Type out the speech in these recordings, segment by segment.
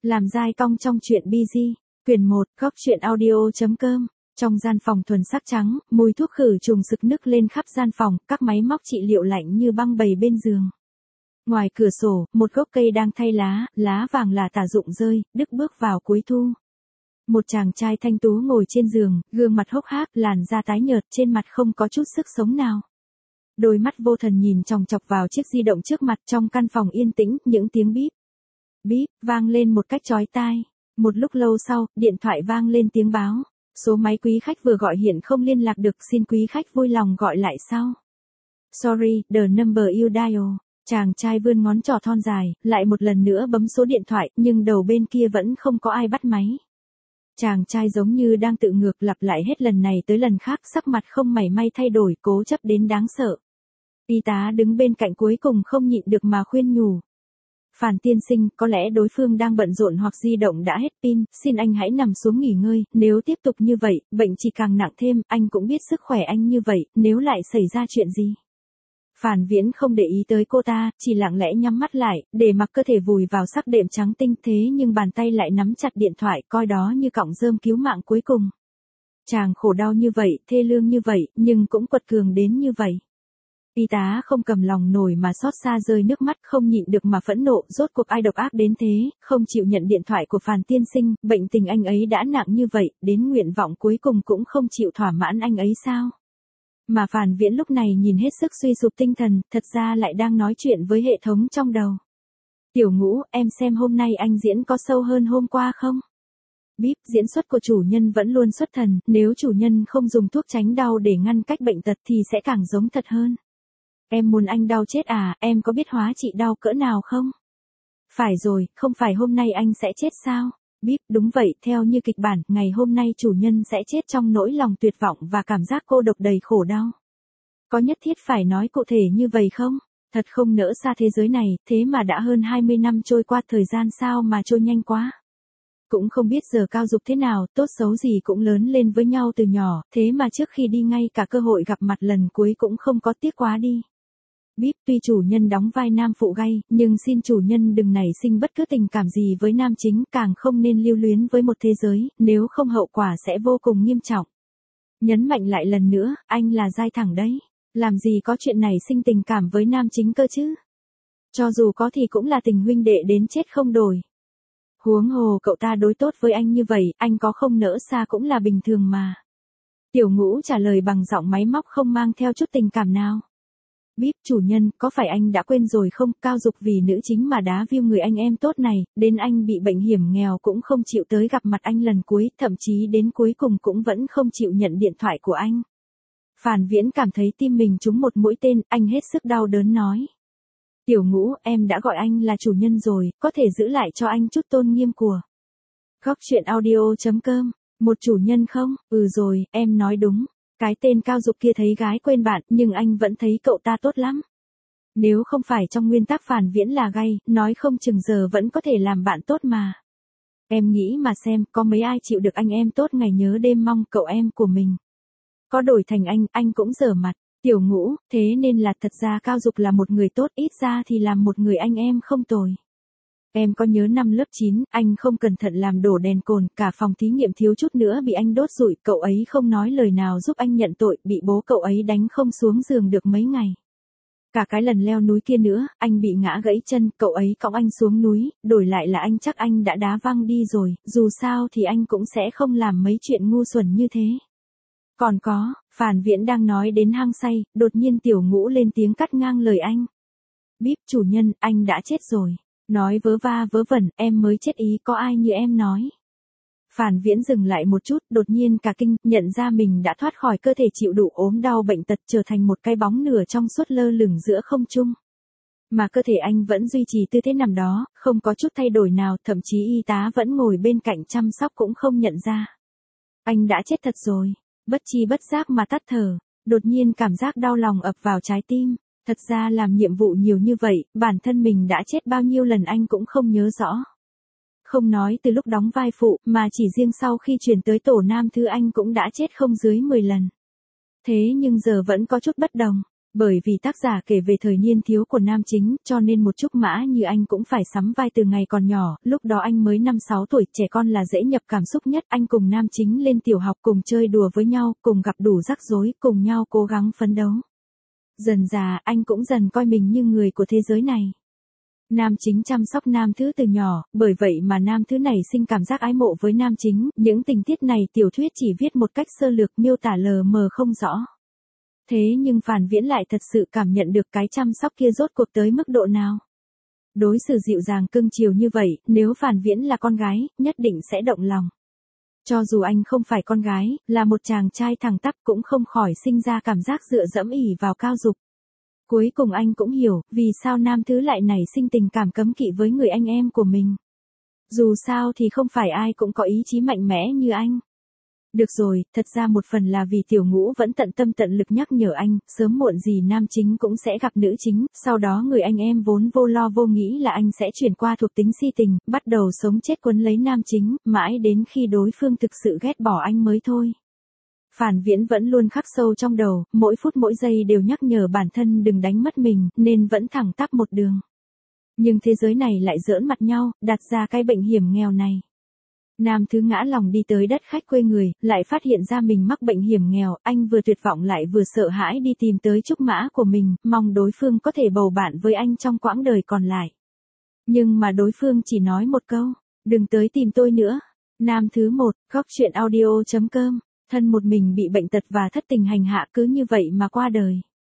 Làm dai cong trong truyện BG, quyển 1, góc truyện audio.com. Trong gian phòng thuần sắc trắng, mùi thuốc khử trùng sực nức lên khắp gian phòng, các máy móc trị liệu lạnh như băng bày bên giường. Ngoài cửa sổ, một gốc cây đang thay lá, lá vàng là tả rụng rơi, Đức bước vào cuối thu. Một chàng trai thanh tú ngồi trên giường, gương mặt hốc hác, làn da tái nhợt, trên mặt không có chút sức sống nào. Đôi mắt vô thần nhìn chòng chọc vào chiếc di động trước mặt. Trong căn phòng yên tĩnh, những tiếng bíp, bíp, vang lên một cách chói tai. Một lúc lâu sau, điện thoại vang lên tiếng báo. Số máy quý khách vừa gọi hiện không liên lạc được, xin quý khách vui lòng gọi lại sau. Sorry, the number you dial. Chàng trai vươn ngón trỏ thon dài, lại một lần nữa bấm số điện thoại, nhưng đầu bên kia vẫn không có ai bắt máy. Chàng trai giống như đang tự ngược, lặp lại hết lần này tới lần khác, sắc mặt không mảy may thay đổi, cố chấp đến đáng sợ. Y tá đứng bên cạnh cuối cùng không nhịn được mà khuyên nhủ. Phàn tiên sinh, có lẽ đối phương đang bận rộn hoặc di động đã hết pin, xin anh hãy nằm xuống nghỉ ngơi, nếu tiếp tục như vậy, bệnh chỉ càng nặng thêm, anh cũng biết sức khỏe anh như vậy, nếu lại xảy ra chuyện gì. Phàn Viễn không để ý tới cô ta, chỉ lặng lẽ nhắm mắt lại, để mặc cơ thể vùi vào sắc đệm trắng tinh, thế nhưng bàn tay lại nắm chặt điện thoại, coi đó như cọng rơm cứu mạng cuối cùng. Chàng khổ đau như vậy, thê lương như vậy, nhưng cũng quật cường đến như vậy. Y tá không cầm lòng nổi mà xót xa rơi nước mắt, không nhịn được mà phẫn nộ, rốt cuộc ai độc ác đến thế, không chịu nhận điện thoại của Phàn tiên sinh, bệnh tình anh ấy đã nặng như vậy, đến nguyện vọng cuối cùng cũng không chịu thỏa mãn anh ấy sao? Mà Phàn Viễn lúc này nhìn hết sức suy sụp tinh thần, thật ra lại đang nói chuyện với hệ thống trong đầu. Tiểu Ngũ, em xem hôm nay anh diễn có sâu hơn hôm qua không? Bíp, diễn xuất của chủ nhân vẫn luôn xuất thần, nếu chủ nhân không dùng thuốc tránh đau để ngăn cách bệnh tật thì sẽ càng giống thật hơn. Em muốn anh đau chết à, em có biết hóa trị đau cỡ nào không? Phải rồi, không phải hôm nay anh sẽ chết sao? Bíp, đúng vậy, theo như kịch bản, ngày hôm nay chủ nhân sẽ chết trong nỗi lòng tuyệt vọng và cảm giác cô độc đầy khổ đau. Có nhất thiết phải nói cụ thể như vậy không? Thật không nỡ xa thế giới này, thế mà đã hơn 20 năm trôi qua, thời gian sao mà trôi nhanh quá. Cũng không biết giờ cao dục thế nào, tốt xấu gì cũng lớn lên với nhau từ nhỏ, thế mà trước khi đi ngay cả cơ hội gặp mặt lần cuối cũng không có, tiếc quá đi. Bíp, tuy chủ nhân đóng vai nam phụ gay, nhưng xin chủ nhân đừng nảy sinh bất cứ tình cảm gì với nam chính, càng không nên lưu luyến với một thế giới, nếu không hậu quả sẽ vô cùng nghiêm trọng. Nhấn mạnh lại lần nữa, anh là giai thẳng đấy, làm gì có chuyện này sinh tình cảm với nam chính cơ chứ. Cho dù có thì cũng là tình huynh đệ đến chết không đổi. Huống hồ cậu ta đối tốt với anh như vậy, anh có không nỡ xa cũng là bình thường mà. Tiểu Ngũ trả lời bằng giọng máy móc không mang theo chút tình cảm nào. Bíp, chủ nhân, có phải anh đã quên rồi không, cao dục vì nữ chính mà đá view người anh em tốt này, đến anh bị bệnh hiểm nghèo cũng không chịu tới gặp mặt anh lần cuối, thậm chí đến cuối cùng cũng vẫn không chịu nhận điện thoại của anh. Phàn Viễn cảm thấy tim mình trúng một mũi tên, anh hết sức đau đớn nói. Tiểu Ngũ, em đã gọi anh là chủ nhân rồi, có thể giữ lại cho anh chút tôn nghiêm của. Góc truyện audio.com, một chủ nhân không, rồi, em nói đúng. Cái tên cao dục kia thấy gái quên bạn, nhưng anh vẫn thấy cậu ta tốt lắm. Nếu không phải trong nguyên tắc Phàn Viễn là gay, nói không chừng giờ vẫn có thể làm bạn tốt mà. Em nghĩ mà xem, có mấy ai chịu được anh em tốt ngày nhớ đêm mong cậu em của mình. Có đổi thành anh cũng dở mặt. Tiểu Ngũ, thế nên là thật ra cao dục là một người tốt, ít ra thì làm một người anh em không tồi. Em có nhớ năm lớp 9, anh không cẩn thận làm đổ đèn cồn, cả phòng thí nghiệm thiếu chút nữa bị anh đốt rụi, cậu ấy không nói lời nào giúp anh nhận tội, bị bố cậu ấy đánh không xuống giường được mấy ngày. Cả cái lần leo núi kia nữa, anh bị ngã gãy chân, cậu ấy cõng anh xuống núi, đổi lại là anh chắc anh đã đá văng đi rồi, dù sao thì anh cũng sẽ không làm mấy chuyện ngu xuẩn như thế. Còn có, Phàn Viễn đang nói đến hăng say, đột nhiên Tiểu Ngũ lên tiếng cắt ngang lời anh. Bíp, chủ nhân, anh đã chết rồi. Nói vớ va vớ vẩn, em mới chết ý, có ai như em nói. Phàn Viễn dừng lại một chút, đột nhiên cả kinh, nhận ra mình đã thoát khỏi cơ thể chịu đủ ốm đau bệnh tật, trở thành một cái bóng nửa trong suốt lơ lửng giữa không trung. Mà cơ thể anh vẫn duy trì tư thế nằm đó, không có chút thay đổi nào, thậm chí y tá vẫn ngồi bên cạnh chăm sóc cũng không nhận ra. Anh đã chết thật rồi, bất chi bất giác mà tắt thở, đột nhiên cảm giác đau lòng ập vào trái tim. Thật ra làm nhiệm vụ nhiều như vậy, bản thân mình đã chết bao nhiêu lần anh cũng không nhớ rõ. Không nói từ lúc đóng vai phụ, mà chỉ riêng sau khi chuyển tới tổ nam thư anh cũng đã chết không dưới 10 lần. Thế nhưng giờ vẫn có chút bất đồng. Bởi vì tác giả kể về thời niên thiếu của nam chính, cho nên một Trúc Mã như anh cũng phải sắm vai từ ngày còn nhỏ, lúc đó anh mới 5-6 tuổi, trẻ con là dễ nhập cảm xúc nhất, anh cùng nam chính lên tiểu học cùng chơi đùa với nhau, cùng gặp đủ rắc rối, cùng nhau cố gắng phấn đấu. Dần già, anh cũng dần coi mình như người của thế giới này. Nam chính chăm sóc nam thứ từ nhỏ, bởi vậy mà nam thứ này sinh cảm giác ái mộ với nam chính, những tình tiết này tiểu thuyết chỉ viết một cách sơ lược miêu tả lờ mờ không rõ. Thế nhưng Phàn Viễn lại thật sự cảm nhận được cái chăm sóc kia rốt cuộc tới mức độ nào. Đối xử dịu dàng cưng chiều như vậy, nếu Phàn Viễn là con gái, nhất định sẽ động lòng. Cho dù anh không phải con gái, là một chàng trai thẳng tắp cũng không khỏi sinh ra cảm giác dựa dẫm ỉ vào cao dục. Cuối cùng anh cũng hiểu, vì sao nam thứ lại nảy sinh tình cảm cấm kỵ với người anh em của mình. Dù sao thì không phải ai cũng có ý chí mạnh mẽ như anh. Được rồi, thật ra một phần là vì Tiểu Ngũ vẫn tận tâm tận lực nhắc nhở anh, sớm muộn gì nam chính cũng sẽ gặp nữ chính, sau đó người anh em vốn vô lo vô nghĩ là anh sẽ chuyển qua thuộc tính si tình, bắt đầu sống chết quấn lấy nam chính, mãi đến khi đối phương thực sự ghét bỏ anh mới thôi. Phàn Viễn vẫn luôn khắc sâu trong đầu, mỗi phút mỗi giây đều nhắc nhở bản thân đừng đánh mất mình, nên vẫn thẳng tắp một đường. Nhưng thế giới này lại giỡn mặt nhau, đặt ra cái bệnh hiểm nghèo này. Nam thứ ngã lòng đi tới đất khách quê người, lại phát hiện ra mình mắc bệnh hiểm nghèo, anh vừa tuyệt vọng lại vừa sợ hãi đi tìm tới Trúc Mã của mình, mong đối phương có thể bầu bạn với anh trong quãng đời còn lại. Nhưng mà đối phương chỉ nói một câu, đừng tới tìm tôi nữa. Nam thứ 1, góc truyện audio.com, thân một mình bị bệnh tật và thất tình hành hạ cứ như vậy mà qua đời.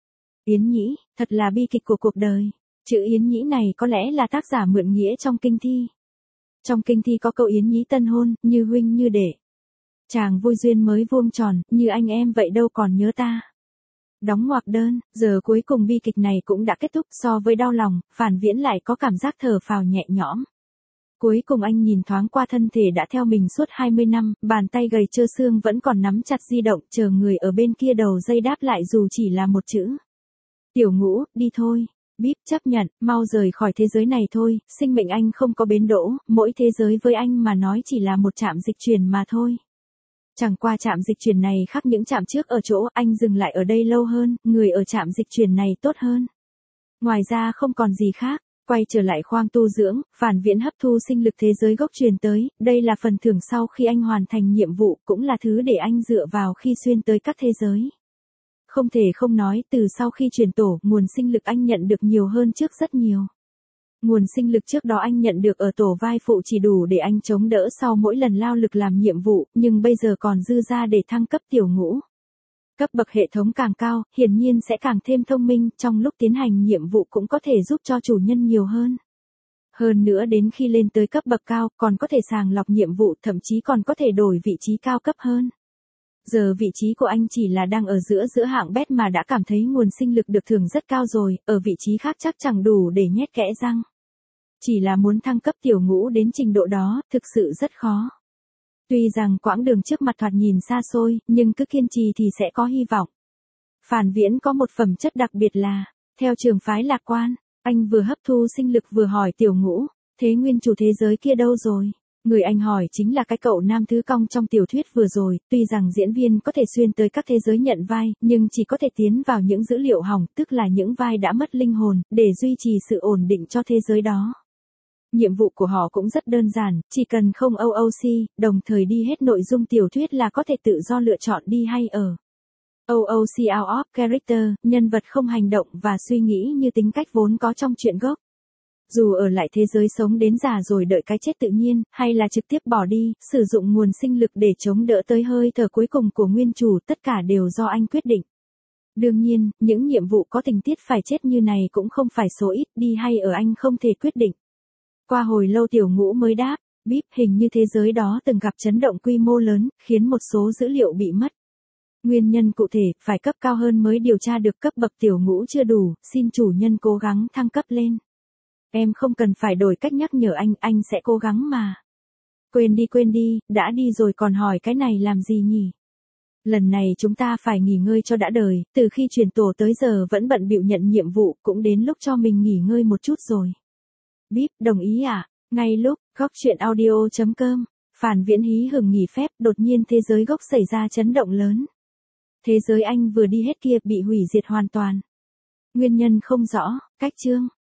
Yến Nhĩ, thật là bi kịch của cuộc đời. Chữ Yến Nhĩ này có lẽ là tác giả mượn nghĩa trong kinh thi. Trong kinh thi có câu Yến Nhĩ tân hôn, như huynh như đệ. Chàng vui duyên mới vuông tròn, như anh em vậy đâu còn nhớ ta. Đóng ngoặc đơn, giờ cuối cùng bi kịch này cũng đã kết thúc, so với đau lòng, Phàn Viễn lại có cảm giác thở phào nhẹ nhõm. Cuối cùng anh nhìn thoáng qua thân thể đã theo mình suốt 20 năm, bàn tay gầy trơ xương vẫn còn nắm chặt di động, chờ người ở bên kia đầu dây đáp lại dù chỉ là một chữ. Tiểu Ngũ, đi thôi. Bíp chấp nhận, mau rời khỏi thế giới này thôi, sinh mệnh anh không có bến đỗ, mỗi thế giới với anh mà nói chỉ là một trạm dịch chuyển mà thôi. Chẳng qua trạm dịch chuyển này khác những trạm trước ở chỗ anh dừng lại ở đây lâu hơn, người ở trạm dịch chuyển này tốt hơn. Ngoài ra không còn gì khác, quay trở lại khoang tu dưỡng, Phàn Viễn hấp thu sinh lực thế giới gốc truyền tới, đây là phần thưởng sau khi anh hoàn thành nhiệm vụ, cũng là thứ để anh dựa vào khi xuyên tới các thế giới. Không thể không nói, từ sau khi chuyển tổ, nguồn sinh lực anh nhận được nhiều hơn trước rất nhiều. Nguồn sinh lực trước đó anh nhận được ở tổ vai phụ chỉ đủ để anh chống đỡ sau mỗi lần lao lực làm nhiệm vụ, nhưng bây giờ còn dư ra để thăng cấp Tiểu Ngũ. Cấp bậc hệ thống càng cao, hiển nhiên sẽ càng thêm thông minh, trong lúc tiến hành nhiệm vụ cũng có thể giúp cho chủ nhân nhiều hơn. Hơn nữa đến khi lên tới cấp bậc cao, còn có thể sàng lọc nhiệm vụ, thậm chí còn có thể đổi vị trí cao cấp hơn. Giờ vị trí của anh chỉ là đang ở giữa hạng bét mà đã cảm thấy nguồn sinh lực được thưởng rất cao rồi, ở vị trí khác chắc chẳng đủ để nhét kẽ răng. Chỉ là muốn thăng cấp Tiểu Ngũ đến trình độ đó, thực sự rất khó. Tuy rằng quãng đường trước mặt thoạt nhìn xa xôi, nhưng cứ kiên trì thì sẽ có hy vọng. Phàn Viễn có một phẩm chất đặc biệt là, theo trường phái lạc quan, anh vừa hấp thu sinh lực vừa hỏi Tiểu Ngũ, thế nguyên chủ thế giới kia đâu rồi? Người anh hỏi chính là cái cậu nam thứ cong trong tiểu thuyết vừa rồi, tuy rằng diễn viên có thể xuyên tới các thế giới nhận vai, nhưng chỉ có thể tiến vào những dữ liệu hỏng, tức là những vai đã mất linh hồn, để duy trì sự ổn định cho thế giới đó. Nhiệm vụ của họ cũng rất đơn giản, chỉ cần không OOC, đồng thời đi hết nội dung tiểu thuyết là có thể tự do lựa chọn đi hay ở. OOC out of character, nhân vật không hành động và suy nghĩ như tính cách vốn có trong truyện gốc. Dù ở lại thế giới sống đến già rồi đợi cái chết tự nhiên, hay là trực tiếp bỏ đi, sử dụng nguồn sinh lực để chống đỡ tới hơi thở cuối cùng của nguyên chủ, tất cả đều do anh quyết định. Đương nhiên, những nhiệm vụ có tình tiết phải chết như này cũng không phải số ít, đi hay ở anh không thể quyết định. Qua hồi lâu Tiểu Ngũ mới đáp, bíp, hình như thế giới đó từng gặp chấn động quy mô lớn, khiến một số dữ liệu bị mất. Nguyên nhân cụ thể, phải cấp cao hơn mới điều tra được, cấp bậc Tiểu Ngũ chưa đủ, xin chủ nhân cố gắng thăng cấp lên. Em không cần phải đổi cách nhắc nhở anh sẽ cố gắng mà. Quên đi, đã đi rồi còn hỏi cái này làm gì nhỉ? Lần này chúng ta phải nghỉ ngơi cho đã đời, từ khi chuyển tổ tới giờ vẫn bận bịu nhận nhiệm vụ, cũng đến lúc cho mình nghỉ ngơi một chút rồi. Bíp, đồng ý à? Ngay lúc, góc truyện audio.com, Phàn Viễn hí hửng nghỉ phép, đột nhiên thế giới gốc xảy ra chấn động lớn. Thế giới anh vừa đi hết kia bị hủy diệt hoàn toàn. Nguyên nhân không rõ, cách chương.